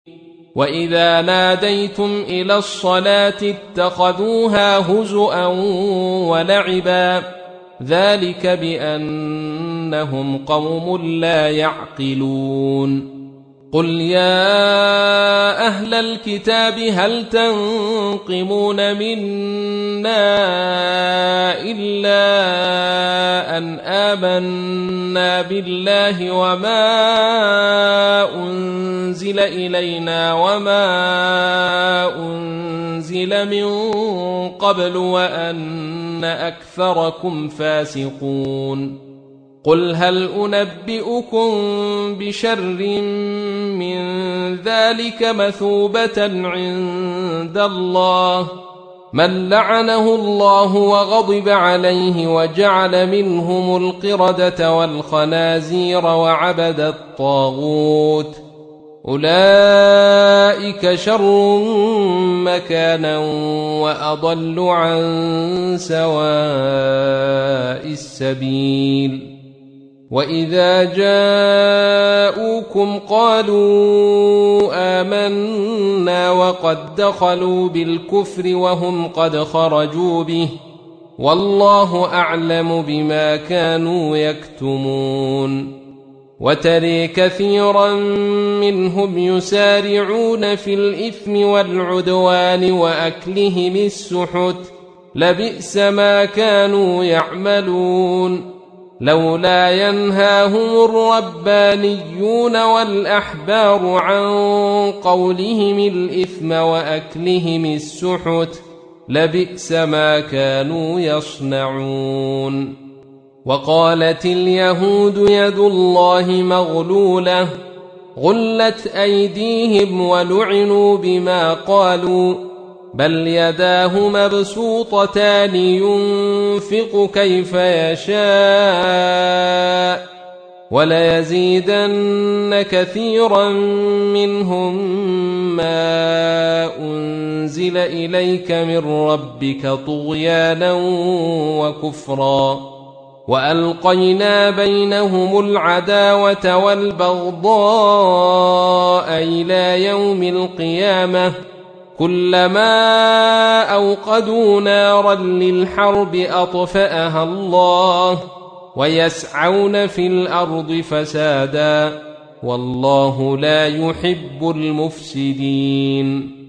وإذا ناديتم إلى الصلاة اتخذوها هزؤا ولعبا ذلك بأنهم قوم لا يعقلون قل يا أهل الكتاب هل تنقمون منا إلا أن آمنا بالله وما أنزل إلينا وما أنزل من قبل وأن أكثركم فاسقون قل هل أنبئكم بشر من ذلك مثوبة عند الله من لعنه الله وغضب عليه وجعل منهم القردة والخنازير وعبد الطاغوت أولئك شر مكانا وأضل عن سواء السبيل وإذا جاءوكم قالوا آمنا وقد دخلوا بالكفر وهم قد خرجوا به والله أعلم بما كانوا يكتمون وترى كثيرا منهم يسارعون في الإثم والعدوان وأكلهم السحت لبئس ما كانوا يعملون لولا ينهاهم الربانيون والأحبار عن قولهم الإثم وأكلهم السحت لبئس ما كانوا يصنعون وقالت اليهود يد الله مغلولة غلت أيديهم ولعنوا بما قالوا بل يداه مبسوطتان ينفق كيف يشاء وليزيدن كثيرا منهم ما أنزل إليك من ربك طغيانا وكفرا وألقينا بينهم العداوة والبغضاء إلى يوم القيامة كلما أوقدوا نارا للحرب أطفأها الله ويسعون في الأرض فسادا والله لا يحب المفسدين